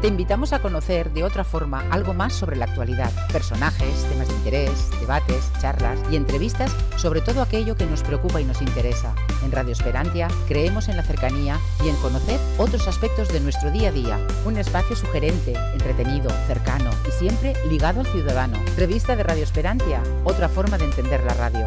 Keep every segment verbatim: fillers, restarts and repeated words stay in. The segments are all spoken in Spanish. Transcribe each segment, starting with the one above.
Te invitamos a conocer de otra forma algo más sobre la actualidad, personajes, temas de interés, debates, charlas y entrevistas sobre todo aquello que nos preocupa y nos interesa. En Radio Esperantia creemos en la cercanía y en conocer otros aspectos de nuestro día a día. Un espacio sugerente, entretenido, cercano y siempre ligado al ciudadano. Revista de Radio Esperantia, otra forma de entender la radio.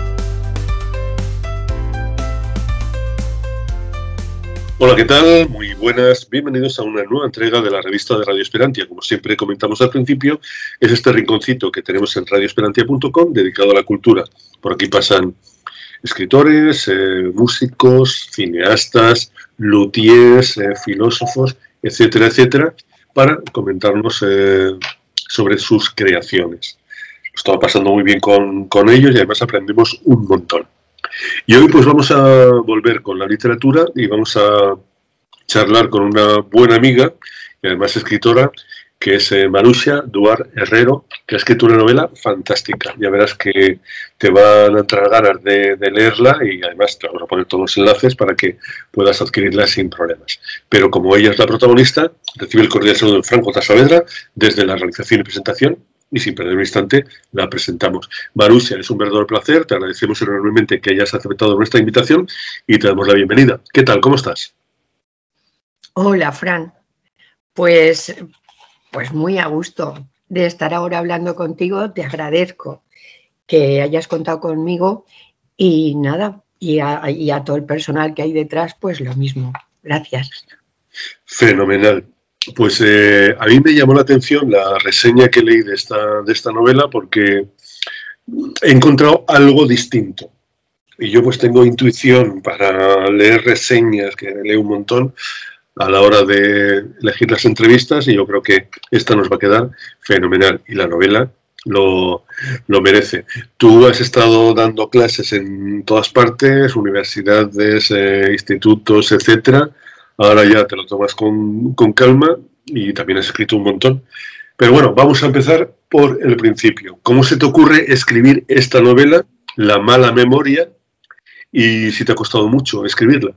Hola, ¿qué tal? Muy buenas, bienvenidos a una nueva entrega de la revista de Radio Esperantia. Como siempre comentamos al principio, es este rinconcito que tenemos en radio esperantia punto com dedicado a la cultura. Por aquí pasan escritores, eh, músicos, cineastas, luthiers, eh, filósofos, etcétera, etcétera, para comentarnos eh, sobre sus creaciones. Lo estamos pasando muy bien con, con ellos y además aprendemos un montón. Y hoy pues vamos a volver con la literatura y vamos a charlar con una buena amiga y además escritora que es eh, Marusha Duart Herrero, que ha escrito una novela fantástica. Ya verás que te van a entrar ganas de, de leerla y además te vamos a poner todos los enlaces para que puedas adquirirla sin problemas. Pero como ella es la protagonista, recibe el cordial saludo de Franco Saavedra desde la realización y presentación. Y sin perder un instante, la presentamos. Marusha, es un verdadero placer, te agradecemos enormemente que hayas aceptado nuestra invitación y te damos la bienvenida. ¿Qué tal? ¿Cómo estás? Hola, Fran. Pues, pues muy a gusto de estar ahora hablando contigo. Te agradezco que hayas contado conmigo y nada, y a, y a todo el personal que hay detrás, pues lo mismo. Gracias. Fenomenal. Pues eh, a mí me llamó la atención la reseña que leí de esta, de esta novela porque he encontrado algo distinto. Y yo pues tengo intuición para leer reseñas, que leo un montón, a la hora de elegir las entrevistas y yo creo que esta nos va a quedar fenomenal. Y la novela lo, lo merece. Tú has estado dando clases en todas partes, universidades, eh, institutos, etcétera. Ahora ya te lo tomas con, con calma y también has escrito un montón. Pero bueno, vamos a empezar por el principio. ¿Cómo se te ocurre escribir esta novela, La mala memoria, y si te ha costado mucho escribirla?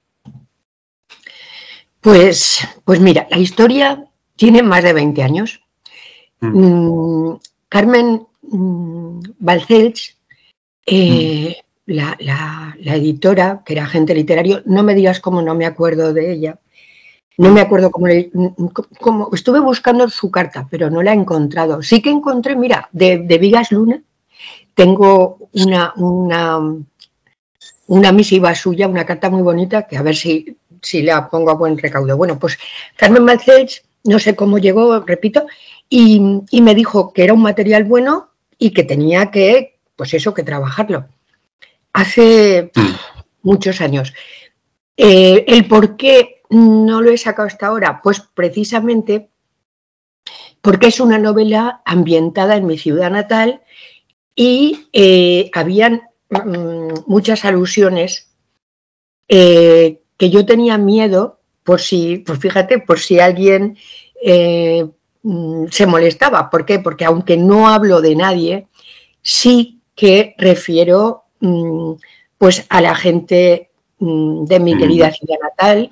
Pues, pues mira, la historia tiene más de veinte años. Mm. Mm, Carmen mm, Balcells, eh, mm. La, la, la editora, que era agente literario, no me digas cómo no me acuerdo de ella, no me acuerdo cómo, le, cómo estuve buscando su carta, pero no la he encontrado. Sí que encontré, mira, de, de Vigas Luna, tengo una, una, una misiva suya, una carta muy bonita, que a ver si, si la pongo a buen recaudo. Bueno, pues Carmen Balcells, no sé cómo llegó, repito, y, y me dijo que era un material bueno y que tenía que, pues eso, que trabajarlo. Hace muchos años. Eh, ¿El por qué no lo he sacado hasta ahora? Pues precisamente porque es una novela ambientada en mi ciudad natal y eh, habían mm, muchas alusiones eh, que yo tenía miedo por si, pues fíjate, por si alguien eh, mm, se molestaba. ¿Por qué? Porque aunque no hablo de nadie, sí que refiero pues a la gente de mi querida ciudad natal,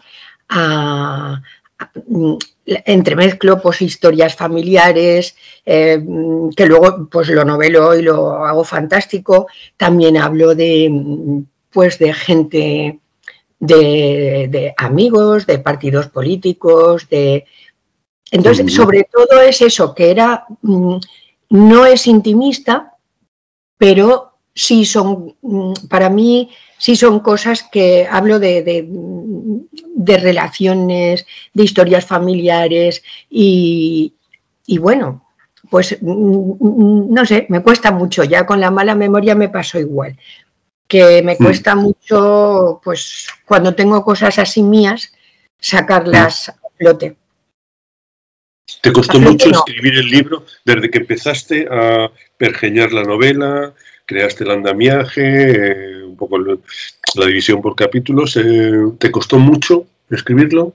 a, a, entremezclo pues historias familiares, eh, que luego pues lo novelo y lo hago fantástico. También hablo de pues de gente, de, de amigos, de partidos políticos, de entonces sobre todo es eso, que era no es intimista, pero sí son, para mí, sí son cosas que hablo de, de, de relaciones, de historias familiares y, y bueno, pues no sé, me cuesta mucho, ya con la mala memoria me pasó igual, que me cuesta mm. mucho, pues cuando tengo cosas así mías, sacarlas mm. a flote. ¿Te costó mucho no. escribir el libro desde que empezaste a pergeñar la novela? Creaste el andamiaje, eh, un poco el, la división por capítulos. Eh, ¿Te costó mucho escribirlo?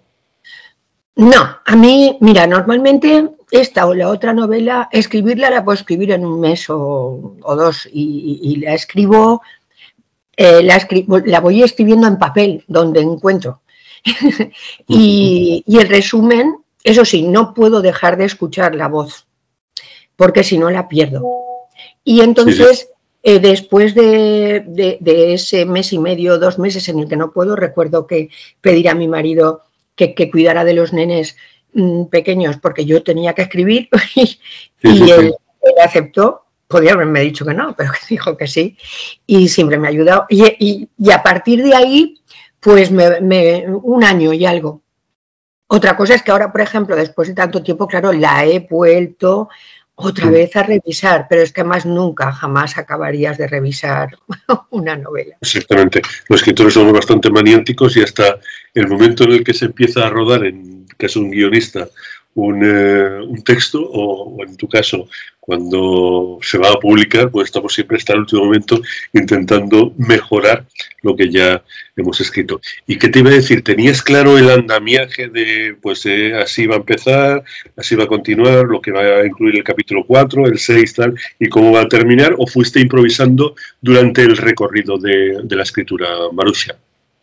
No, a mí, mira, normalmente esta o la otra novela, escribirla la puedo escribir en un mes o, o dos y, y, y la escribo, eh, la, escribo, la voy escribiendo en papel, donde encuentro. y, y el resumen Eso sí, no puedo dejar de escuchar la voz, porque si no la pierdo. Y entonces, sí, sí. Eh, después de, de, de ese mes y medio, dos meses en el que no puedo, recuerdo que pedir a mi marido que, que cuidara de los nenes mmm, pequeños, porque yo tenía que escribir, y, sí, y sí, él, sí. él aceptó. Podría haberme dicho que no, pero dijo que sí, y siempre me ha ayudado. Y, y, y a partir de ahí, pues me, me, un año y algo. Otra cosa es que ahora, por ejemplo, después de tanto tiempo, claro, la he vuelto otra vez a revisar, pero es que más nunca, jamás acabarías de revisar una novela. Exactamente. Los escritores somos bastante maniáticos y hasta el momento en el que se empieza a rodar, en que es un guionista, un, eh, un texto, o, o en tu caso, cuando se va a publicar, pues estamos siempre hasta el último momento intentando mejorar lo que ya hemos escrito. ¿Y qué te iba a decir? ¿Tenías claro el andamiaje de, pues eh, así va a empezar, así va a continuar, lo que va a incluir el capítulo cuatro, el seis, tal, y cómo va a terminar? ¿O fuiste improvisando durante el recorrido de, de la escritura, Marusia?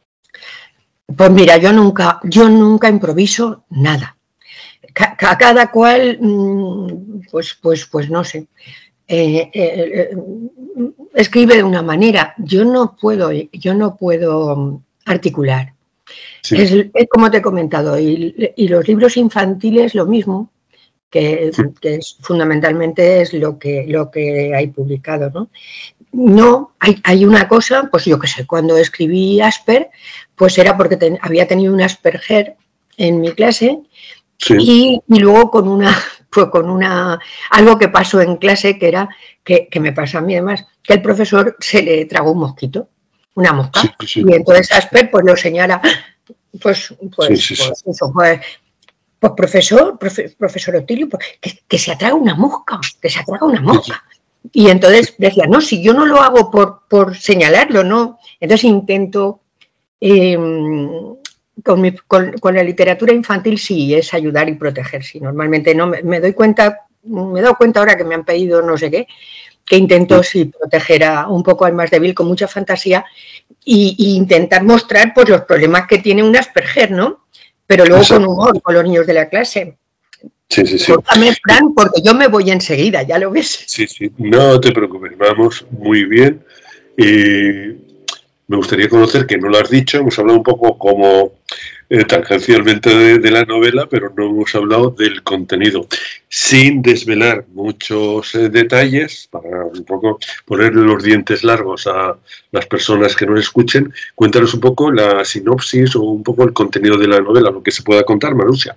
Pues mira, yo nunca, yo nunca improviso nada. A cada cual, pues, pues, pues no sé, eh, eh, escribe de una manera. Yo no puedo, yo no puedo articular. Sí. Es, es como te he comentado, y, y los libros infantiles lo mismo, que, que es, fundamentalmente es lo que, lo que hay publicado, ¿no? No, hay, hay una cosa, pues yo qué sé, cuando escribí Asper, pues era porque ten, había tenido un Asperger en mi clase. Sí. Y, y luego con una, pues con una, algo que pasó en clase que era, que, que me pasó a mí además, que el profesor se le tragó un mosquito, una mosca, sí, sí. Y entonces Asper pues lo señala, pues, pues, sí, sí, pues, sí. Eso, pues, pues profesor, profe, profesor Otilio, pues, que, que se atraga una mosca, que se atraga una mosca. Y entonces decía, no, si yo no lo hago por, por señalarlo, no, entonces intento... Eh, Con, mi, con, con la literatura infantil sí es ayudar y proteger, sí, normalmente no me, me doy cuenta, me he dado cuenta ahora que me han pedido no sé qué, que intento sí proteger a un poco al más débil con mucha fantasía y, y intentar mostrar pues los problemas que tiene un Asperger, ¿no? Pero luego con humor con los niños de la clase. Sí, sí, sí. Córtame, Fran, porque yo me voy enseguida, ya lo ves. Sí, sí, no te preocupes, vamos muy bien. Eh, me gustaría conocer, que no lo has dicho, hemos hablado un poco como eh, tangencialmente de, de la novela, pero no hemos hablado del contenido. Sin desvelar muchos eh, detalles, para un poco ponerle los dientes largos a las personas que nos escuchen, cuéntanos un poco la sinopsis o un poco el contenido de la novela, lo que se pueda contar, Marusia.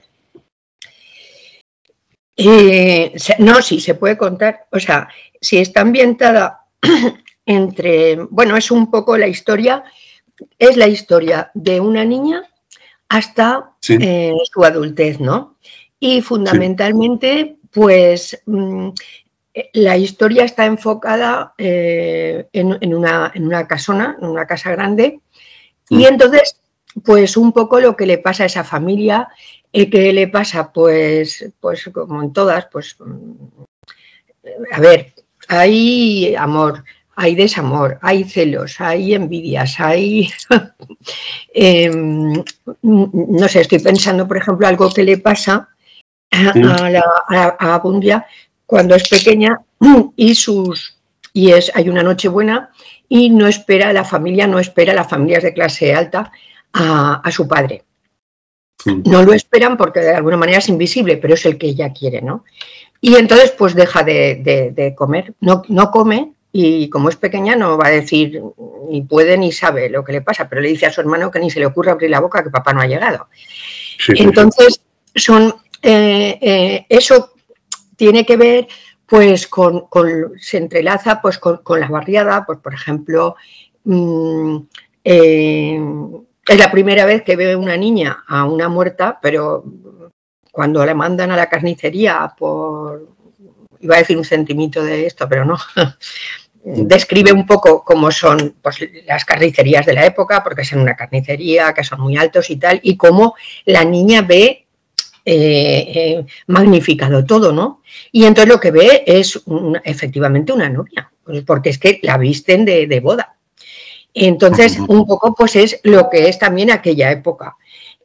Eh, no, sí, se puede contar. O sea, si está ambientada entre, bueno, es un poco la historia, es la historia de una niña hasta sí. eh, su adultez, ¿no? Y fundamentalmente, sí. pues, mmm, la historia está enfocada eh, en, en, una, en una casona, en una casa grande, mm. y entonces, pues, un poco lo que le pasa a esa familia, eh, que le pasa, pues, pues, como en todas, pues, a ver, hay amor, hay desamor, hay celos, hay envidias, hay... eh, no sé, estoy pensando, por ejemplo, algo que le pasa a, a, la, a, a Abundia cuando es pequeña y sus y es hay una noche buena y no espera, la familia no espera, las familias de clase alta, a, a su padre. No lo esperan porque de alguna manera es invisible, pero es el que ella quiere, ¿no? Y entonces pues deja de, de, de comer, no, no come. Y como es pequeña no va a decir, ni puede ni sabe lo que le pasa, pero le dice a su hermano que ni se le ocurra abrir la boca, que papá no ha llegado. Sí, Entonces, son eh, eh, eso tiene que ver, pues, con, con se entrelaza pues con, con la barriada, pues, por ejemplo, mmm, eh, es la primera vez que ve una niña a una muerta, pero cuando la mandan a la carnicería por, iba a decir un centímetro de esto, pero no... Describe un poco cómo son pues, las carnicerías de la época, porque es en una carnicería, que son muy altos y tal, y cómo la niña ve eh, eh, magnificado todo, ¿no? Y entonces lo que ve es un, efectivamente una novia, porque es que la visten de, de boda. Entonces, un poco pues es lo que es también aquella época.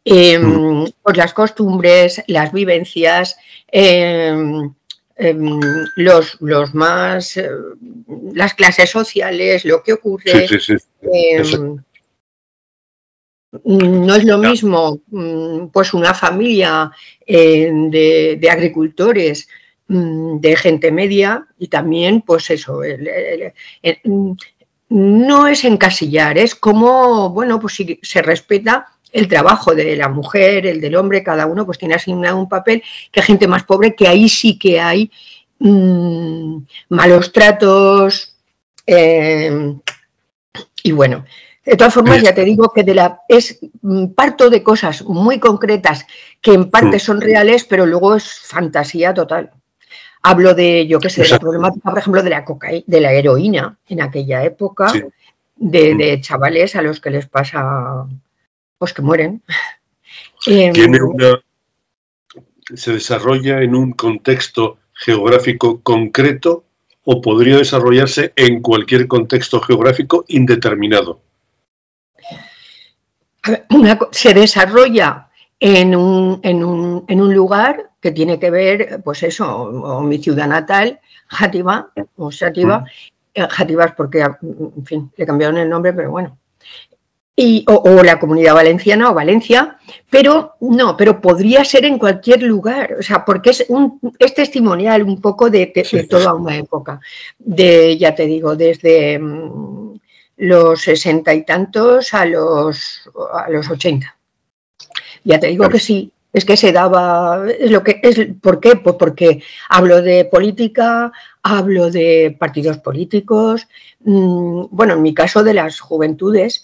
eh, mm. pues las costumbres, las vivencias, eh, eh, los, los más, eh, las clases sociales, lo que ocurre. Sí, sí, sí. Eh, no es lo mismo pues una familia eh, de, de agricultores, de gente media, y también pues eso, el, el, el, no es encasillar, es como, bueno, pues si se respeta el trabajo de la mujer, el del hombre, cada uno pues tiene asignado un papel, que hay gente más pobre, que ahí sí que hay mmm, malos tratos, eh, y bueno, de todas formas ya te digo que de la, es parto de cosas muy concretas que en parte son reales, pero luego es fantasía total. Hablo de, yo qué sé, de la problemática, por ejemplo, de la cocaína, de la heroína en aquella época, sí. de, de chavales a los que les pasa, pues que mueren. Tiene una, se desarrolla en un contexto geográfico concreto o podría desarrollarse en cualquier contexto geográfico indeterminado. Una, se desarrolla en un, en, un, en un lugar que tiene que ver, pues eso, o, o mi ciudad natal, Játiva, o Sátiva, uh-huh. Játiva es porque, en fin, le cambiaron el nombre, pero bueno, y, o, o la Comunidad Valenciana o Valencia, pero no, pero podría ser en cualquier lugar, o sea, porque es, un, es testimonial un poco de, de, de toda una época, de, ya te digo, desde um, los sesenta y tantos a los, a los ochenta. Ya te digo que sí, es que se daba, es lo que es, ¿por qué? Pues porque hablo de política, hablo de partidos políticos, mmm, bueno, en mi caso de las juventudes,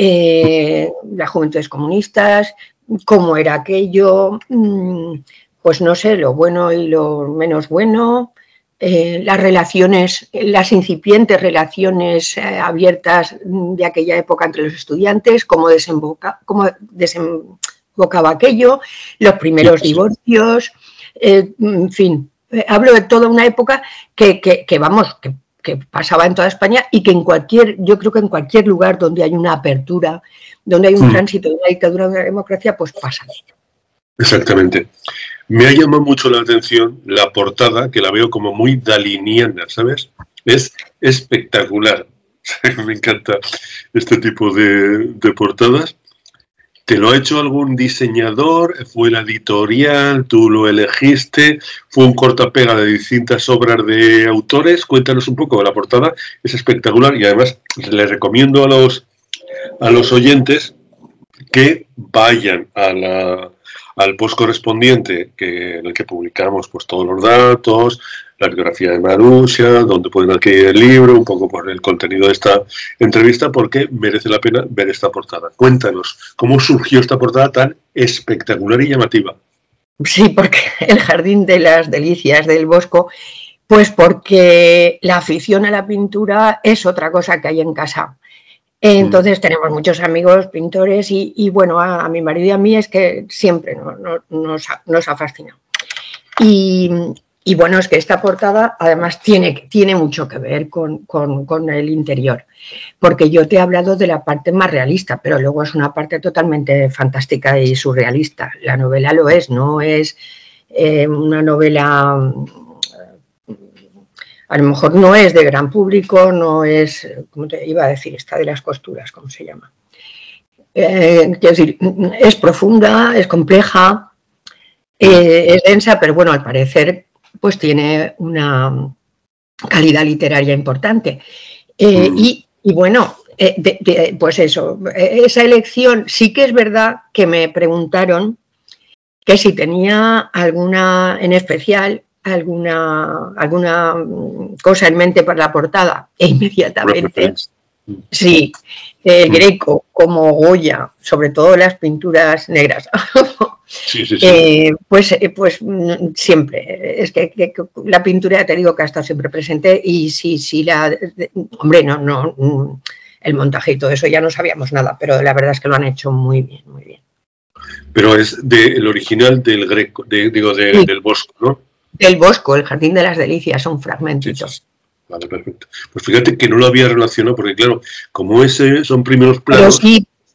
eh, las juventudes comunistas, cómo era aquello, mmm, pues no sé, lo bueno y lo menos bueno, eh, las relaciones, las incipientes relaciones eh, abiertas de aquella época entre los estudiantes, cómo desemboca, cómo desemboca Bocaba aquello, los primeros divorcios, eh, en fin, eh, hablo de toda una época que, que, que vamos, que, que pasaba en toda España y que en cualquier, yo creo que en cualquier lugar donde hay una apertura, donde hay un hmm. tránsito de una dictadura a una democracia, pues pasa. Exactamente. Me ha llamado mucho la atención la portada, que la veo como muy daliniana, ¿sabes? Es espectacular. Me encanta este tipo de, de portadas. ¿Te lo ha hecho algún diseñador? ¿Fue la editorial? ¿Tú lo elegiste? ¿Fue un cortapega de distintas obras de autores? Cuéntanos un poco. La portada es espectacular y además les recomiendo a los, a los oyentes que vayan a la, al post correspondiente que, en el que publicamos pues, todos los datos, la biografía de Marusia, donde pueden adquirir el libro, un poco por el contenido de esta entrevista, porque merece la pena ver esta portada. Cuéntanos, ¿cómo surgió esta portada tan espectacular y llamativa? Sí, porque el Jardín de las Delicias del Bosco, pues porque la afición a la pintura es otra cosa que hay en casa. Entonces mm. tenemos muchos amigos pintores y, y bueno, a, a mi marido y a mí es que siempre no, no, nos, ha, nos ha fascinado. Y... Y bueno, es que esta portada además tiene, tiene mucho que ver con, con, con el interior, porque yo te he hablado de la parte más realista, pero luego es una parte totalmente fantástica y surrealista. La novela lo es, no es eh, una novela, a lo mejor no es de gran público, no es, ¿cómo te iba a decir? Esta de las costuras, ¿cómo se llama? Eh, quiero decir, es profunda, es compleja, eh, es densa, pero bueno, al parecer pues tiene una calidad literaria importante. Eh, mm. y, y bueno, eh, de, de, pues eso, esa elección, sí que es verdad que me preguntaron que si tenía alguna, en especial, alguna, alguna cosa en mente para la portada, e inmediatamente, sí, el Greco, como Goya, sobre todo las pinturas negras. Sí, sí, sí. Eh, pues, eh, pues siempre, es que, que, que la pintura, te digo que ha estado siempre presente y sí, sí, la, de, hombre, no, no, el montaje y todo eso ya no sabíamos nada, pero la verdad es que lo han hecho muy bien, muy bien. Pero es del original del Greco, de, digo, de, sí. del Bosco, ¿no? Del Bosco, el Jardín de las Delicias, son fragmentitos. Sí, sí. Vale, perfecto. Pues fíjate que no lo había relacionado, porque claro, como ese son primeros planos... Pero sí,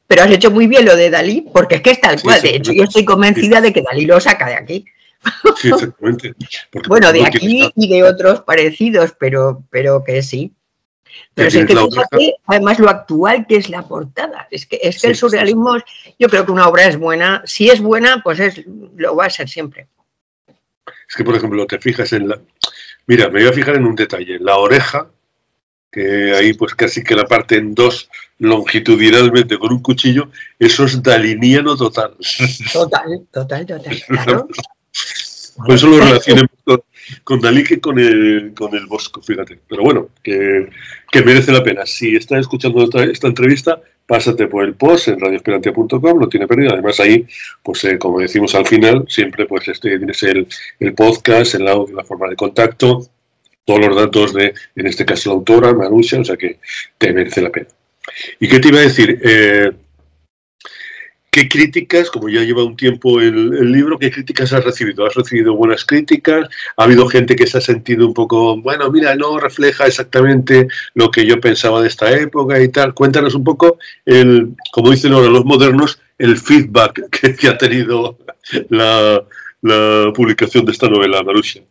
pero has hecho muy bien lo de Dalí, porque es que es tal Sí, cual. De hecho, yo estoy convencida sí. de que Dalí lo saca de aquí. Sí, exactamente. Porque, Bueno, de no aquí tienes, y de otros parecidos, pero, pero que sí. Pero si es que fíjate, además lo actual que es la portada. Es que, es que sí, el surrealismo, sí, sí. Yo creo que una obra es buena. Si es buena, pues es, lo va a ser siempre. Es que, por ejemplo, te fijas en la... Mira, me voy a fijar en un detalle. La oreja, que ahí pues casi que la parte en dos longitudinalmente con un cuchillo, eso es daliniano total. Total, total, total, claro. Por eso lo relacioné con, con Dalí que con el, con el Bosco, fíjate. Pero bueno, que, que merece la pena. Si estás escuchando esta, esta entrevista, pásate por el post en radio esperantia punto com, lo tiene perdido. Además ahí, pues eh, como decimos al final, siempre pues este, tienes el, el podcast, el audio, la forma de contacto, todos los datos de, en este caso, la autora, Marussia, o sea que te merece la pena. ¿Y qué te iba a decir? Eh, ¿Qué críticas, como ya lleva un tiempo el, el libro, qué críticas has recibido? ¿Has recibido buenas críticas? ¿Ha habido gente que se ha sentido un poco, bueno, mira, no refleja exactamente lo que yo pensaba de esta época y tal? Cuéntanos un poco, el, como dicen ahora los modernos, el feedback que, que ha tenido la, la publicación de esta novela, Marussia.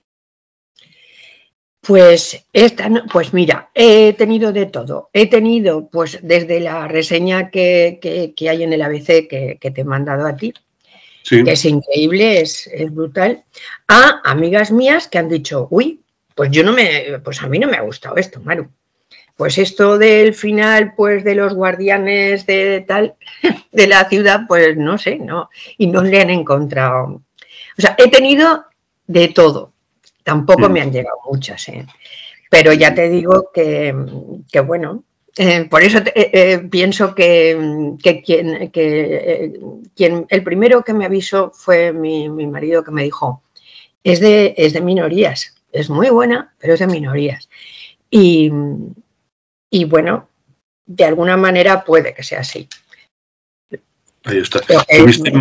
Pues, esta, pues mira, he tenido de todo. He tenido, pues, desde la reseña que, que, que hay en el A B C que, que te he mandado a ti, sí, que es increíble, es, es brutal, a amigas mías que han dicho, uy, pues yo no me, pues a mí no me ha gustado esto, Maru. Pues esto del final, pues de los guardianes de tal, de la ciudad, pues no sé, no, y no le han encontrado. O sea, he tenido de todo. Tampoco me han llegado muchas, ¿eh? Pero ya te digo que, que bueno, eh, por eso te, eh, pienso que, que, quien, que eh, quien, el primero que me avisó fue mi, mi marido, que me dijo, es de, es de minorías, es muy buena, pero es de minorías. Y, y bueno, de alguna manera puede que sea así. Ahí está. ¿Tuviste,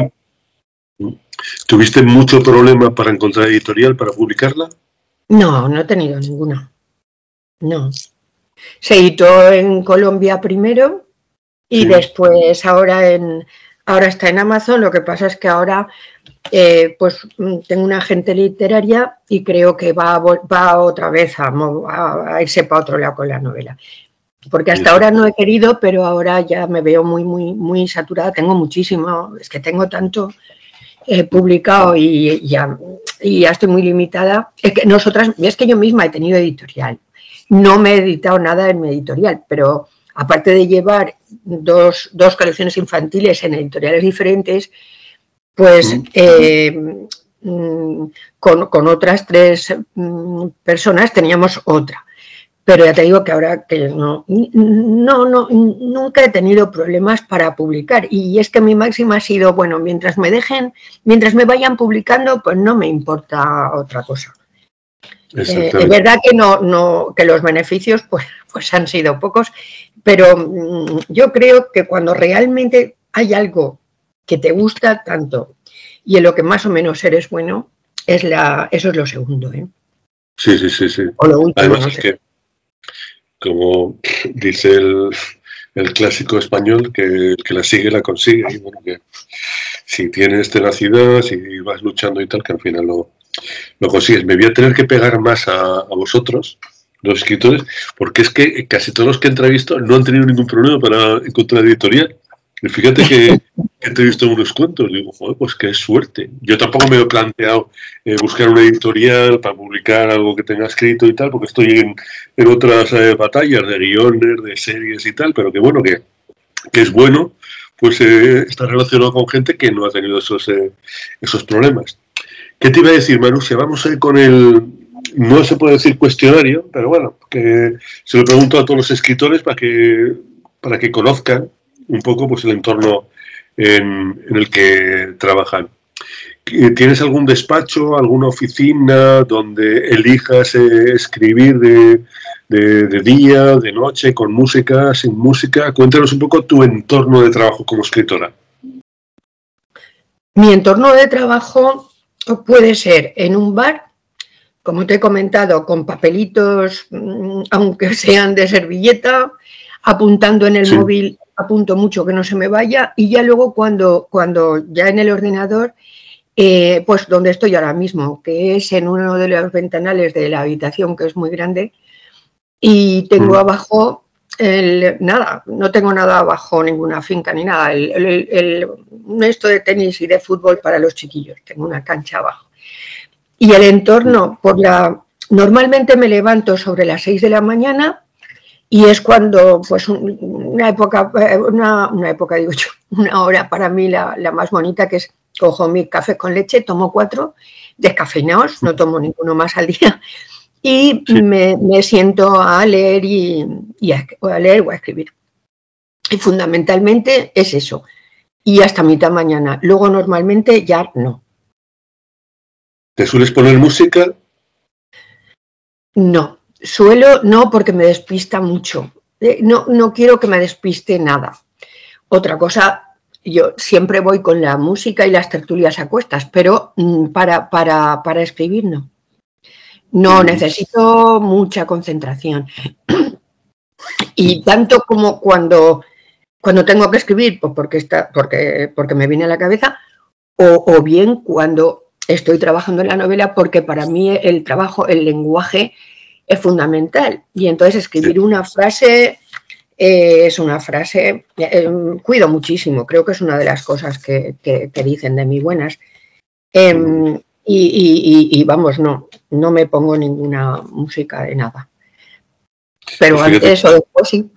¿Tuviste mucho problema para encontrar editorial, para publicarla? No, no he tenido ninguno. No. Se editó en Colombia primero y sí, después ahora en ahora está en Amazon. Lo que pasa es que ahora eh, pues tengo una agente literaria y creo que va, a, va otra vez a, a, a irse para otro lado con la novela. Porque hasta sí, ahora no he querido, pero ahora ya me veo muy, muy, muy saturada. Tengo muchísimo, es que tengo tanto eh, publicado y ya, y ya estoy muy limitada. Es que nosotras, es que yo misma he tenido editorial. No me he editado nada en mi editorial, pero aparte de llevar dos, dos colecciones infantiles en editoriales diferentes, pues mm. eh, con, con otras tres personas teníamos otra. Pero ya te digo que ahora que no, no, no, nunca he tenido problemas para publicar. Y es que mi máxima ha sido, bueno, mientras me dejen, mientras me vayan publicando, pues no me importa otra cosa. Eh, es verdad que no, no, que los beneficios pues, pues han sido pocos, pero mmm, yo creo que cuando realmente hay algo que te gusta tanto y en lo que más o menos eres bueno, es la, eso es lo segundo, ¿eh? Sí, sí, sí, sí. O lo último, además no es sé. que, como dice el, el clásico español, que el que la sigue la consigue. Y bueno, que si tienes tenacidad, si vas luchando y tal, que al final lo, lo consigues. Me voy a tener que pegar más a, a vosotros, los escritores, porque es que casi todos los que he entrevistado no han tenido ningún problema para encontrar editorial. Y fíjate que, que te he visto unos cuentos, digo, joder, pues qué suerte. Yo tampoco me he planteado eh, buscar una editorial para publicar algo que tenga escrito y tal, porque estoy en, en otras eh, batallas de guiones, de series y tal, pero que bueno, que, que es bueno, pues eh, estar relacionado con gente que no ha tenido esos, eh, esos problemas. ¿Qué te iba a decir, Marussia? Vamos a ir con el, no se puede decir cuestionario, pero bueno, que se lo pregunto a todos los escritores para que, para que conozcan un poco pues el entorno en, en el que trabajan. ¿Tienes algún despacho, alguna oficina donde elijas eh, escribir de, de, de día, de noche, con música, sin música? Cuéntanos un poco tu entorno de trabajo como escritora. Mi entorno de trabajo puede ser en un bar, como te he comentado, con papelitos, aunque sean de servilleta, apuntando en el sí. móvil apunto mucho que no se me vaya y ya luego cuando, cuando ya en el ordenador, eh, pues donde estoy ahora mismo, que es en uno de los ventanales de la habitación, que es muy grande, y tengo mm. abajo, el, nada, no tengo nada abajo, ninguna finca ni nada, el, el, el, el, esto de tenis y de fútbol para los chiquillos, tengo una cancha abajo. Y el entorno, por la, normalmente me levanto sobre las seis de la mañana, y es cuando, pues, una época, una, una época, digo yo, una hora para mí la, la más bonita, que es, cojo mi café con leche, tomo cuatro descafeinados, no tomo ninguno más al día, y sí. me, me siento a leer y, y a, a leer o a escribir. Y fundamentalmente es eso, y hasta mitad mañana. Luego normalmente ya no. ¿Te sueles poner música? No. Suelo, no, porque me despista mucho. No, no quiero que me despiste nada. Otra cosa, yo siempre voy con la música y las tertulias a cuestas, pero para, para, para escribir no. No, necesito mucha concentración. Y tanto como cuando, cuando tengo que escribir, pues porque, está, porque, porque me viene a la cabeza, o, o bien cuando estoy trabajando en la novela, porque para mí el trabajo, el lenguaje, es fundamental. Y entonces escribir una frase eh, es una frase, eh, cuido muchísimo, creo que es una de las cosas que, que, que dicen de mí buenas. Eh, y, y, y, y vamos, no, no me pongo ninguna música de nada. Pero pues fíjate, antes o después sí.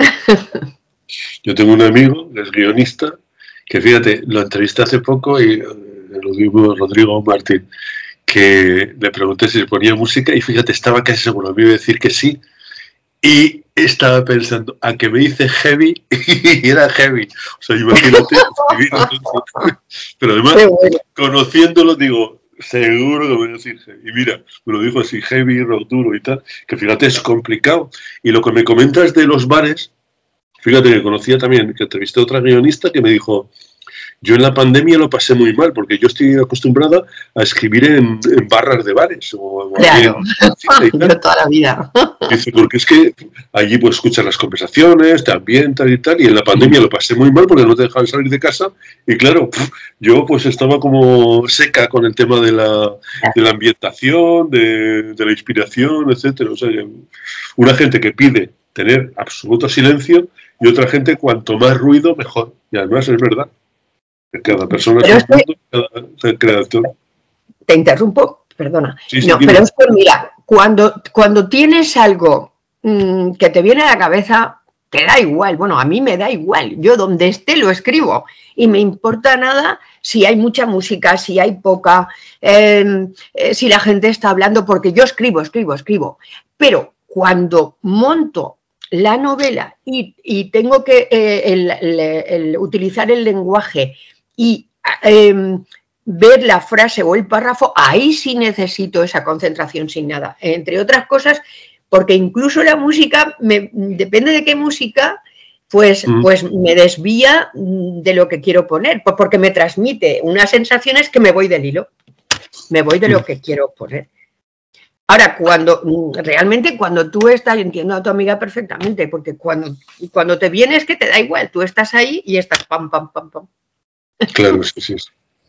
Yo tengo un amigo, es guionista, que fíjate, lo entrevisté hace poco y lo digo Rodrigo Martín, que le pregunté si se ponía música y fíjate, estaba casi seguro, me iba a decir que sí y estaba pensando a que me dice heavy y era heavy, o sea, imagínate pero además, bueno, conociéndolo digo, seguro que me voy a decir heavy, y mira, me lo dijo así, heavy, rock duro y tal, que fíjate, es complicado, y lo que me comentas de los bares, fíjate que conocía también, que entrevisté a otra guionista que me dijo, yo en la pandemia lo pasé muy mal, porque yo estoy acostumbrada a escribir en, en barras de bares. O claro, en, yo toda la vida. Dice, porque es que allí pues escuchas las conversaciones, te ambientas y tal, y en la pandemia lo pasé muy mal porque no te dejaban salir de casa, y claro, yo pues estaba como seca con el tema de la, de la ambientación, de, de la inspiración, etcétera. O sea, una gente que pide tener absoluto silencio y otra gente cuanto más ruido mejor, y además es verdad. Cada persona es un mundo, cada creador. Te interrumpo, perdona. Sí, sí, no, dime. Pero es que mira, cuando, cuando tienes algo mmm, que te viene a la cabeza, te da igual. Bueno, a mí me da igual. Yo donde esté lo escribo y me importa nada si hay mucha música, si hay poca, eh, eh, si la gente está hablando, porque yo escribo, escribo, escribo. Pero cuando monto la novela y, y tengo que eh, el, el, el, utilizar el lenguaje y eh, ver la frase o el párrafo, ahí sí necesito esa concentración sin nada. Entre otras cosas, porque incluso la música, me, depende de qué música, pues, mm. pues me desvía de lo que quiero poner, pues porque me transmite unas sensaciones que me voy del hilo, me voy de lo que quiero poner. Ahora, cuando realmente cuando tú estás, entiendo a tu amiga perfectamente, porque cuando, cuando te vienes que te da igual, tú estás ahí y estás pam, pam, pam, pam. Claro, sí, sí.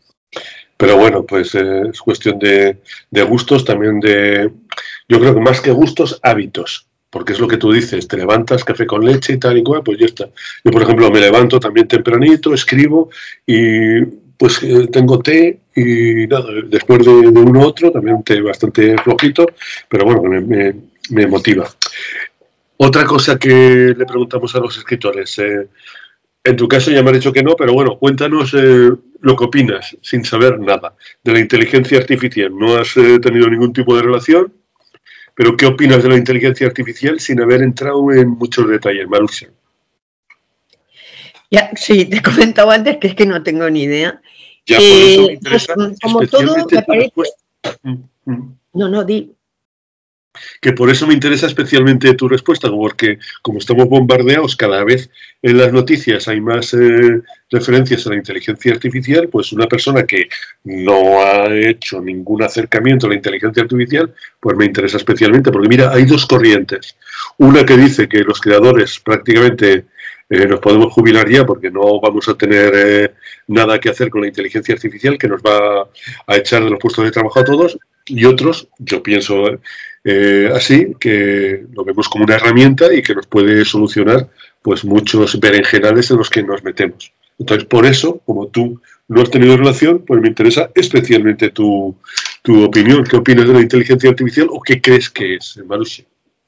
Pero bueno, pues eh, es cuestión de, de gustos, también de, yo creo que más que gustos, hábitos. Porque es lo que tú dices, te levantas, café con leche y tal y cual, pues ya está. Yo, por ejemplo, me levanto también tempranito, escribo y pues eh, tengo té y nada, después de, de uno u otro, también un té bastante flojito, pero bueno, me, me, me motiva. Otra cosa que le preguntamos a los escritores, eh, en tu caso ya me has dicho que no, pero bueno, cuéntanos eh, lo que opinas, sin saber nada, de la inteligencia artificial. No has eh, tenido ningún tipo de relación, pero ¿qué opinas de la inteligencia artificial sin haber entrado en muchos detalles, Marusia? Ya, sí, te he comentado antes que es que no tengo ni idea. Ya, por eso me interesa pues, como todo, me parece... Mm, mm. No, no, di. Que por eso me interesa especialmente tu respuesta, porque como estamos bombardeados cada vez en las noticias hay más eh, referencias a la inteligencia artificial, pues una persona que no ha hecho ningún acercamiento a la inteligencia artificial, pues me interesa especialmente, porque mira, hay dos corrientes. Una que dice que los creadores prácticamente eh, nos podemos jubilar ya porque no vamos a tener eh, nada que hacer con la inteligencia artificial que nos va a echar de los puestos de trabajo a todos, y otros, yo pienso eh, así, que lo vemos como una herramienta y que nos puede solucionar pues muchos berenjenales en los que nos metemos. Entonces, por eso, como tú no has tenido relación, pues me interesa especialmente tu, tu opinión. ¿Qué opinas de la inteligencia artificial o qué crees que es, Marussia?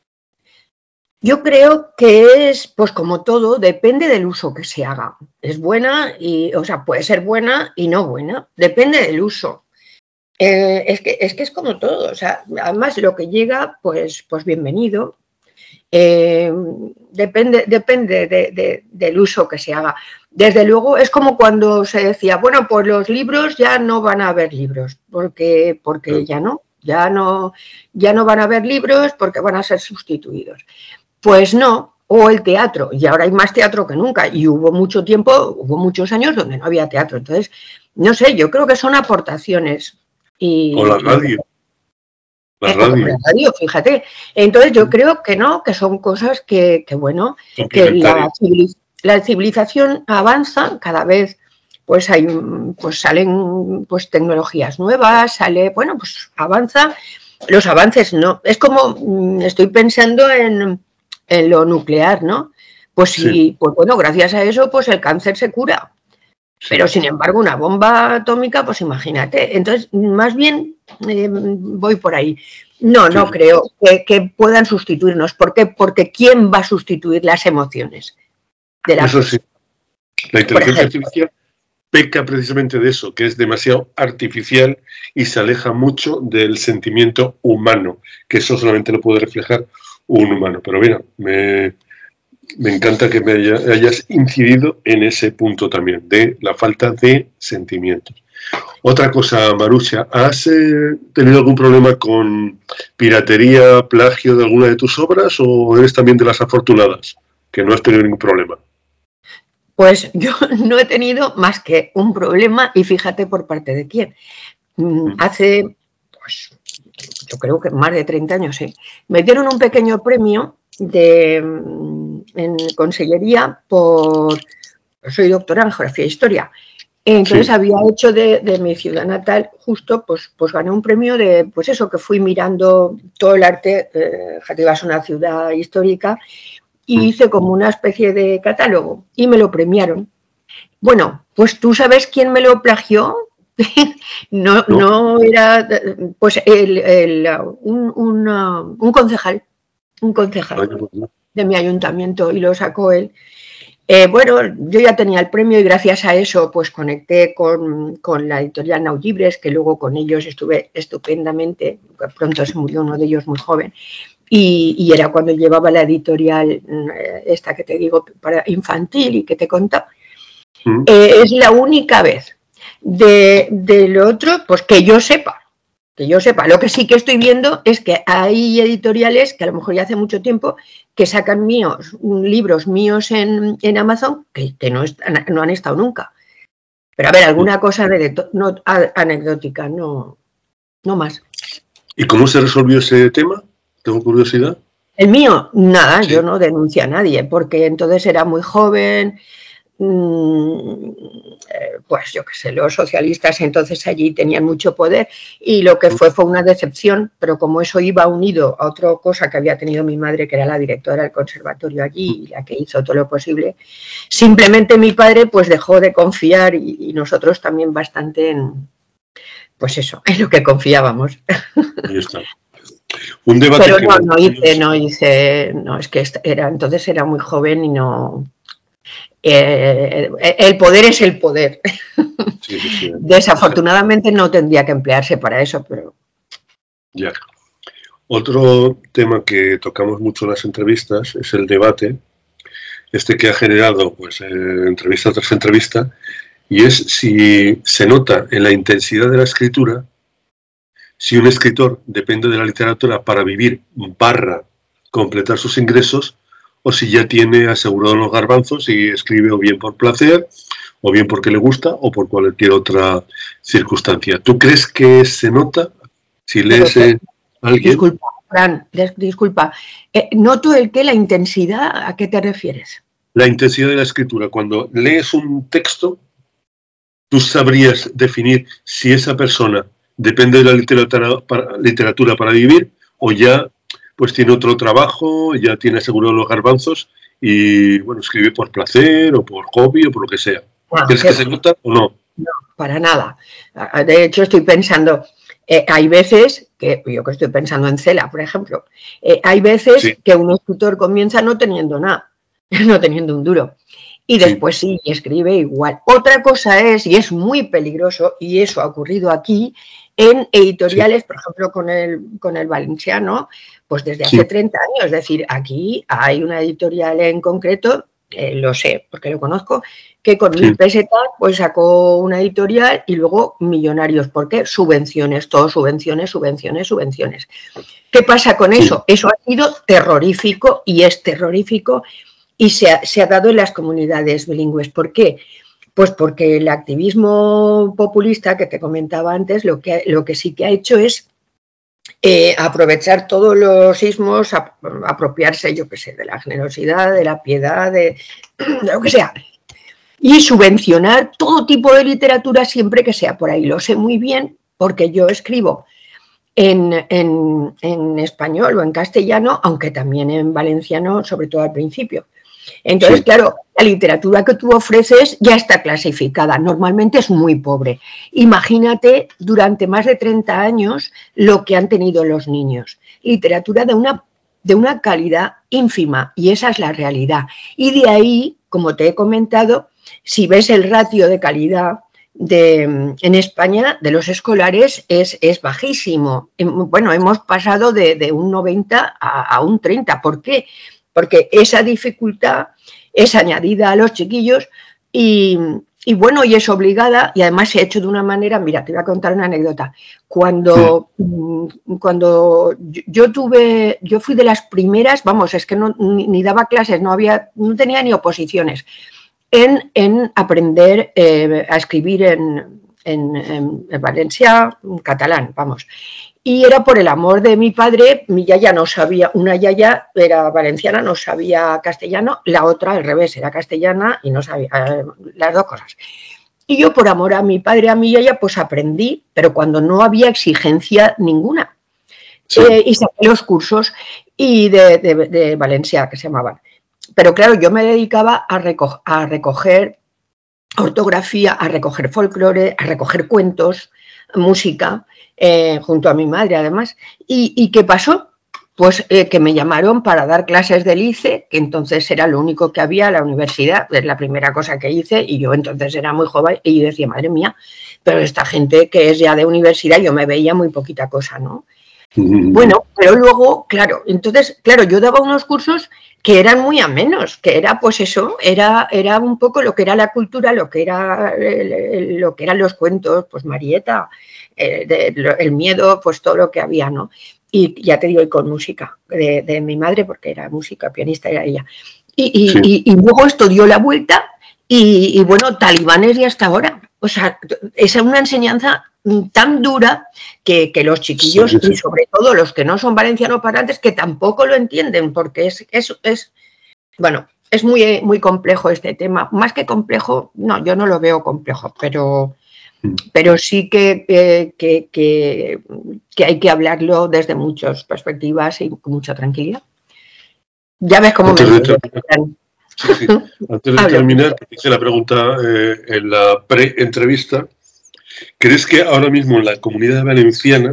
Yo creo que es, pues como todo, depende del uso que se haga. Es buena y, o sea, puede ser buena y no buena. Depende del uso. Eh, es que, es que es como todo. O sea, además lo que llega, pues, pues bienvenido. Eh, depende depende de, de, del uso que se haga. Desde luego es como cuando se decía, bueno, pues los libros ya no van a haber libros, porque, porque ya no, ya no, ya no van a haber libros porque van a ser sustituidos. Pues no, o el teatro, y ahora hay más teatro que nunca, y hubo mucho tiempo, hubo muchos años donde no había teatro. Entonces, no sé, yo creo que son aportaciones. Y, o la radio. La radio. la radio, fíjate. Entonces yo creo que no, que son cosas que, que bueno, que la, la civilización avanza, cada vez pues hay, pues salen pues tecnologías nuevas, sale, bueno, pues avanza, los avances no, es como, estoy pensando en, en lo nuclear, ¿no? Pues sí, sí, pues bueno, gracias a eso pues el cáncer se cura. Pero, sin embargo, una bomba atómica, pues imagínate. Entonces, más bien eh, voy por ahí. No, no sí. creo que, que puedan sustituirnos. ¿Por qué? Porque ¿quién va a sustituir las emociones? De la eso sí. La inteligencia artificial peca precisamente de eso, que es demasiado artificial y se aleja mucho del sentimiento humano, que eso solamente lo puede reflejar un humano. Pero mira, me... Me encanta que me haya, hayas incidido en ese punto también, de la falta de sentimientos. Otra cosa, Marussia, ¿has eh, tenido algún problema con piratería, plagio de alguna de tus obras o eres también de las afortunadas, que no has tenido ningún problema? Pues yo no he tenido más que un problema, y fíjate por parte de quién. Mm. Hace, pues, yo creo que más de treinta años, ¿eh? Me dieron un pequeño premio de... en consellería por, soy doctora en geografía e historia, entonces sí. había hecho de, de mi ciudad natal, justo pues, pues gané un premio de, pues eso, que fui mirando todo el arte, eh, Játiva es una ciudad histórica, y hice como una especie de catálogo y me lo premiaron. Bueno, pues tú sabes quién me lo plagió. no, no, no era, pues el, el, un, un, un concejal, un concejal. de mi ayuntamiento, y lo sacó él. Eh, bueno, yo ya tenía el premio y gracias a eso pues conecté con, con la editorial Now Llibres, que luego con ellos estuve estupendamente, pronto se murió uno de ellos muy joven, y, y era cuando llevaba la editorial esta que te digo, para infantil y que te contaba. Mm. Eh, es la única vez de, del otro, pues que yo sepa, que yo sepa. Lo que sí que estoy viendo es que hay editoriales que a lo mejor ya hace mucho tiempo que sacan míos, libros míos en, en Amazon que, que no, están, no han estado nunca. Pero a ver, alguna cosa no, anecdótica, no, no más. ¿Y cómo se resolvió ese tema? Tengo curiosidad. El mío, nada, sí. Yo no denuncié a nadie, porque entonces era muy joven. Pues yo qué sé, los socialistas entonces allí tenían mucho poder y lo que fue fue una decepción, pero como eso iba unido a otra cosa que había tenido mi madre, que era la directora del conservatorio allí y la que hizo todo lo posible, simplemente mi padre pues dejó de confiar y, y nosotros también bastante en, pues eso, en lo que confiábamos. Ahí está. Un debate pero que no, no hice, no hice, no, es que era, entonces era muy joven y no... Eh, el poder es el poder. Sí, sí, sí. Desafortunadamente no tendría que emplearse para eso, pero... Ya. Otro tema que tocamos mucho en las entrevistas es el debate, este que ha generado pues eh, entrevista tras entrevista, y es si se nota en la intensidad de la escritura si un escritor depende de la literatura para vivir barra completar sus ingresos, o si ya tiene asegurado los garbanzos y escribe o bien por placer, o bien porque le gusta, o por cualquier otra circunstancia. ¿Tú crees que se nota si lees a alguien? Disculpa, Fran, disculpa. Eh, noto el que la intensidad, ¿a qué te refieres? la intensidad de la escritura. Cuando lees un texto, tú sabrías definir si esa persona depende de la literatura para, literatura para vivir o ya pues tiene otro trabajo, ya tiene asegurado los garbanzos y bueno, escribe por placer o por hobby o por lo que sea. Ah, ¿Crees que se nota o no? No, para nada. De hecho, estoy pensando, eh, hay veces, que yo que estoy pensando en Cela, por ejemplo, eh, hay veces sí. que un escritor comienza no teniendo nada, no teniendo un duro. Y después sí. sí, escribe igual. Otra cosa es, y es muy peligroso, y eso ha ocurrido aquí, en editoriales, sí. por ejemplo, con el, con el Valenciano, pues desde hace sí. treinta años. Es decir, aquí hay una editorial en concreto, eh, lo sé, porque lo conozco, que con sí. mil pesetas pues sacó una editorial y luego millonarios. ¿Por qué? Subvenciones, todo subvenciones, subvenciones, subvenciones. ¿Qué pasa con eso? Sí. Eso ha sido terrorífico y es terrorífico y se ha, se ha dado en las comunidades bilingües. ¿Por qué? Pues porque el activismo populista que te comentaba antes lo que, lo que sí que ha hecho es eh, aprovechar todos los ismos, ap apropiarse, yo qué sé, de la generosidad, de la piedad, de, de lo que sea, y subvencionar todo tipo de literatura siempre que sea por ahí. Lo sé muy bien porque yo escribo en, en, en español o en castellano, aunque también en valenciano, sobre todo al principio. Entonces, sí. claro, la literatura que tú ofreces ya está clasificada, normalmente es muy pobre. Imagínate durante más de treinta años lo que han tenido los niños. Literatura de una, de una calidad ínfima, y esa es la realidad. Y de ahí, como te he comentado, si ves el ratio de calidad de, en España de los escolares es, es bajísimo. Bueno, hemos pasado de, de un noventa a, a un treinta. ¿Por qué? Porque esa dificultad es añadida a los chiquillos y, y bueno, y es obligada y además se ha hecho de una manera, mira, te voy a contar una anécdota. Cuando, sí. cuando yo, yo tuve, yo fui de las primeras, vamos, es que no, ni, ni daba clases, no había, no tenía ni oposiciones, en, en aprender eh, a escribir en, en, en, en valencià, en catalán, vamos. Y era por el amor de mi padre, mi yaya no sabía, una yaya era valenciana, no sabía castellano, la otra al revés, era castellana y no sabía, eh, las dos cosas. Y yo por amor a mi padre, a mi yaya, pues aprendí, pero cuando no había exigencia ninguna. Sí. Eh, y saqué los cursos y de, de, de Valencia, que se llamaban. Pero claro, yo me dedicaba a, reco a recoger ortografía, a recoger folclore, a recoger cuentos, música, eh, junto a mi madre además. ¿Y, y qué pasó? Pues eh, que me llamaron para dar clases del I C E, que entonces era lo único que había, la universidad, es la primera cosa que hice, y yo entonces era muy joven, y yo decía, madre mía, pero esta gente que es ya de universidad, yo me veía muy poquita cosa, ¿no? Mm. Bueno, pero luego, claro, entonces, claro, yo daba unos cursos que eran muy amenos, que era pues eso, era, era un poco lo que era la cultura, lo que, era, el, el, lo que eran los cuentos, pues Marieta, eh, de, el miedo, pues todo lo que había, ¿no? Y ya te digo, y con música de, de mi madre, porque era música, pianista era ella. Y, y, sí. y, y luego esto dio la vuelta y, y bueno, talibanes y hasta ahora. O sea, es una enseñanza tan dura que, que los chiquillos, sí, sí. y sobre todo los que no son valencianos parlantes, que tampoco lo entienden, porque es, es, es bueno, es muy, muy complejo este tema. Más que complejo, no, yo no lo veo complejo, pero, pero sí que, que, que, que, que hay que hablarlo desde muchas perspectivas y con mucha tranquilidad. Ya ves cómo Antes me... De sí, sí. Antes de terminar, te hice la pregunta eh, en la pre-entrevista. ¿Crees que ahora mismo en la Comunidad Valenciana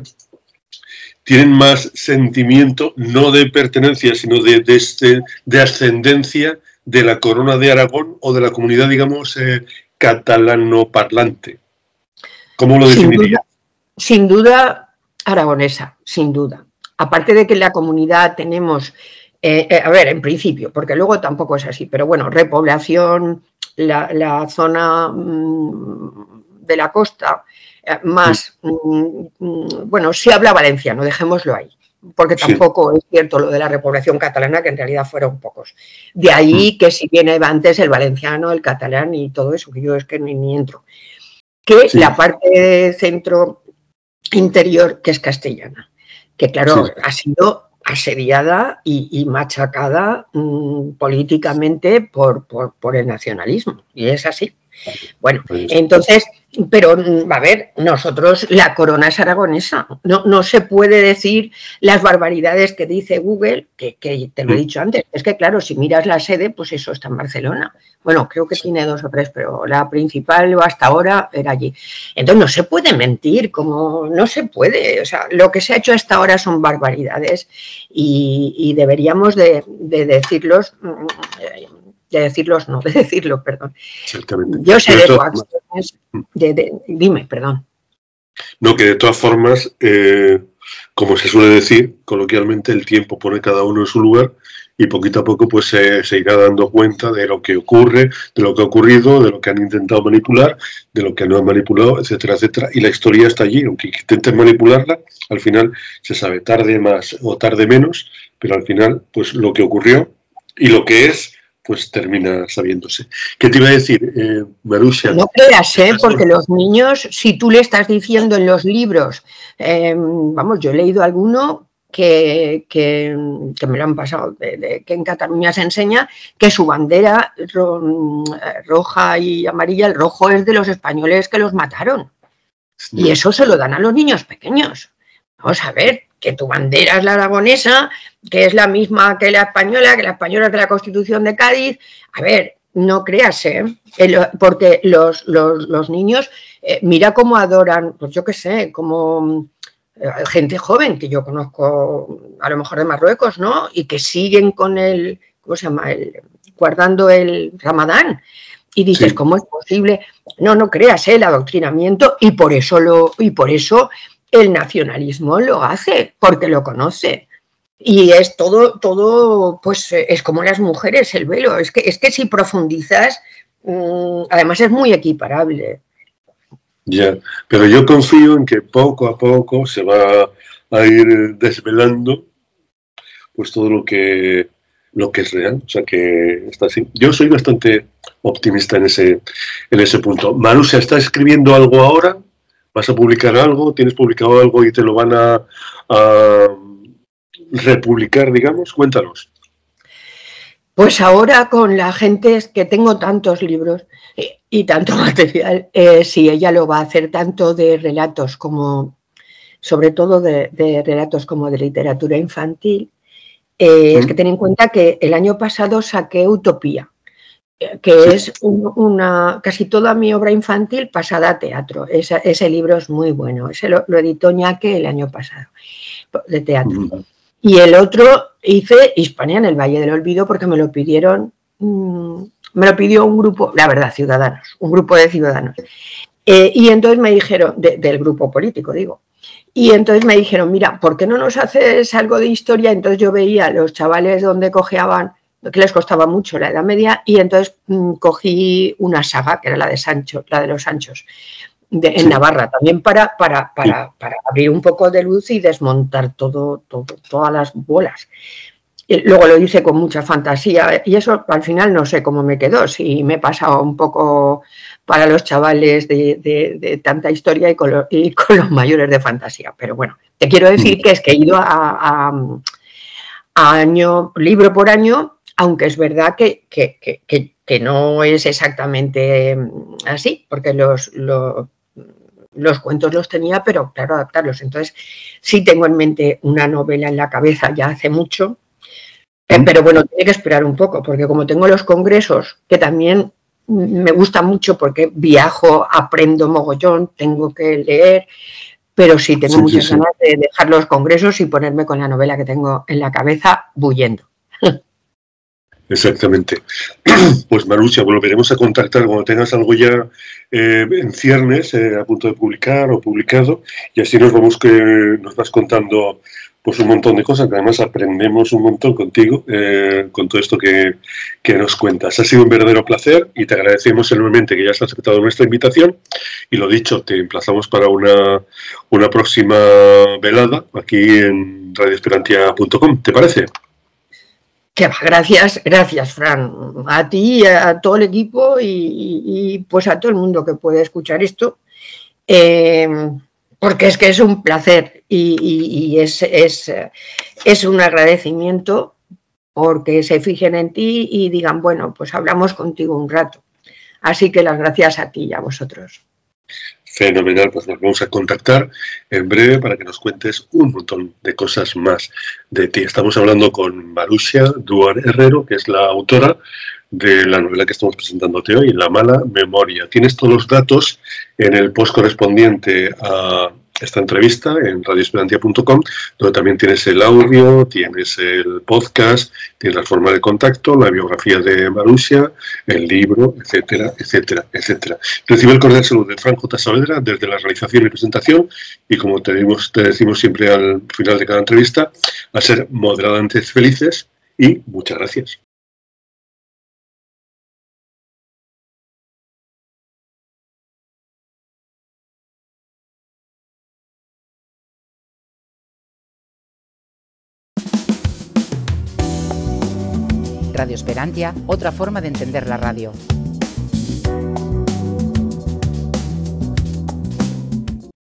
tienen más sentimiento, no de pertenencia, sino de, de, este, de ascendencia de la Corona de Aragón o de la comunidad, digamos, eh, catalano-parlante? ¿Cómo lo definirías? Sin duda, sin duda aragonesa, sin duda. Aparte de que en la comunidad tenemos, eh, eh, a ver, en principio, porque luego tampoco es así, pero bueno, repoblación, la, la zona... Mmm, de la costa, eh, más, sí. mmm, bueno, sí habla valenciano, dejémoslo ahí, porque tampoco sí. es cierto lo de la repoblación catalana, que en realidad fueron pocos. De ahí sí. que si viene antes el valenciano, el catalán y todo eso, que yo es que ni, ni entro. Que sí. la parte centro interior, que es castellana, que claro, sí. ha sido asediada y, y machacada mmm, políticamente por, por, por el nacionalismo, y es así. Bueno, entonces, pero a ver, nosotros, la corona es aragonesa, no, no se puede decir las barbaridades que dice Google, que, que te lo he dicho antes, es que claro, si miras la sede, pues eso está en Barcelona, bueno, creo que tiene dos o tres, pero la principal hasta ahora era allí. Entonces no se puede mentir, como no se puede, o sea, lo que se ha hecho hasta ahora son barbaridades y, y deberíamos de, de decirlos... de decirlos, no, de decirlo, perdón. Exactamente. Yo sé de coacciones, de, de, dime, perdón. No, que de todas formas, eh, como se suele decir coloquialmente, el tiempo pone cada uno en su lugar y poquito a poco pues se, se irá dando cuenta de lo que ocurre, de lo que ha ocurrido, de lo que han intentado manipular, de lo que no han manipulado, etcétera, etcétera. Y la historia está allí, aunque intenten manipularla, al final se sabe tarde más o tarde menos, pero al final pues lo que ocurrió y lo que es, pues termina sabiéndose. ¿Qué te iba a decir, eh, Marusha? No creas, ¿eh? Porque los niños, si tú le estás diciendo en los libros, eh, vamos, yo he leído alguno que, que, que me lo han pasado, de, de, que en Cataluña se enseña que su bandera ro, roja y amarilla, el rojo es de los españoles que los mataron. Y eso se lo dan a los niños pequeños. Vamos a ver, que tu bandera es la aragonesa, que es la misma que la española, que la española es de la Constitución de Cádiz. A ver, no creas, ¿eh? Porque los, los, los niños, eh, mira cómo adoran, pues yo qué sé, como eh, gente joven que yo conozco, a lo mejor de Marruecos, ¿no? Y que siguen con el, ¿cómo se llama? El, guardando el Ramadán. Y dices, sí. ¿Cómo es posible? No, no creas, ¿eh? El adoctrinamiento, y por eso lo, y por eso el nacionalismo lo hace, porque lo conoce. Y es todo, todo, pues es como las mujeres, el velo. Es que, es que si profundizas, mmm, además es muy equiparable. Ya, pero yo confío en que poco a poco se va a ir desvelando pues todo lo que, lo que es real. O sea que está así. Yo soy bastante optimista en ese, en ese punto. Marusha, ¿está escribiendo algo ahora? ¿Vas a publicar algo? ¿Tienes publicado algo y te lo van a, a republicar, digamos? Cuéntanos. Pues ahora con la gente es que tengo tantos libros y, y tanto material, eh, si ella lo va a hacer tanto de relatos como, sobre todo de, de relatos como de literatura infantil, eh, ¿Mm? Es que ten en cuenta que el año pasado saqué Utopía, que es un, una, casi toda mi obra infantil pasada a teatro. Ese, ese libro es muy bueno, ese lo, lo editó Ñaque el año pasado, de teatro. Uh-huh. Y el otro hice Hispania en el Valle del Olvido porque me lo pidieron, mmm, me lo pidió un grupo, la verdad, ciudadanos, un grupo de ciudadanos. Eh, y entonces me dijeron, de, del grupo político digo, y entonces me dijeron, mira, ¿por qué no nos haces algo de historia? Entonces yo veía a los chavales donde cojeaban, que les costaba mucho la Edad Media, y entonces mmm, cogí una saga, que era la de Sancho, la de los Sanchos, de, en sí. Navarra, también para, para, para, sí. para abrir un poco de luz y desmontar todo, todo, todas las bolas. Y luego lo hice con mucha fantasía, y eso al final no sé cómo me quedó, si me he pasado un poco para los chavales de, de, de tanta historia y con, lo, y con los mayores de fantasía. Pero bueno, te quiero decir que es que he ido a, a, a año, libro por año, aunque es verdad que, que, que, que, que no es exactamente así, porque los, los, los cuentos los tenía, pero claro, adaptarlos. Entonces, sí tengo en mente una novela en la cabeza ya hace mucho, eh, pero bueno, tiene que esperar un poco, porque como tengo los congresos, que también me gusta mucho porque viajo, aprendo mogollón, tengo que leer, pero sí tengo sí, muchas sí, ganas sí. de dejar los congresos y ponerme con la novela que tengo en la cabeza bullendo. Exactamente. Pues Marusha, volveremos a contactar cuando tengas algo ya eh, en ciernes, eh, a punto de publicar o publicado, y así nos vamos que nos vas contando pues un montón de cosas, que además aprendemos un montón contigo, eh, con todo esto que, que nos cuentas. Ha sido un verdadero placer y te agradecemos enormemente que hayas aceptado nuestra invitación, y lo dicho, te emplazamos para una, una próxima velada aquí en radio esperantia punto com. ¿Te parece? Que gracias, gracias, Fran, a ti, a todo el equipo y, y, y pues a todo el mundo que puede escuchar esto. Eh, porque es que es un placer y, y, y es, es, es un agradecimiento porque se fijen en ti y digan, bueno, pues hablamos contigo un rato. Así que las gracias a ti y a vosotros. Fenomenal, pues nos vamos a contactar en breve para que nos cuentes un montón de cosas más de ti. Estamos hablando con Marussia Duar Herrero, que es la autora de la novela que estamos presentándote hoy, La mala memoria. Tienes todos los datos en el post correspondiente a esta entrevista en radio esperantia punto com, donde también tienes el audio, tienes el podcast, tienes la forma de contacto, la biografía de Marussia, el libro, etcétera, etcétera, etcétera. Recibe el cordial saludo de Fran J. Saavedra desde la realización y presentación y, como te decimos, te decimos siempre al final de cada entrevista, a ser moderadamente felices y muchas gracias. Radio Esperantia, otra forma de entender la radio.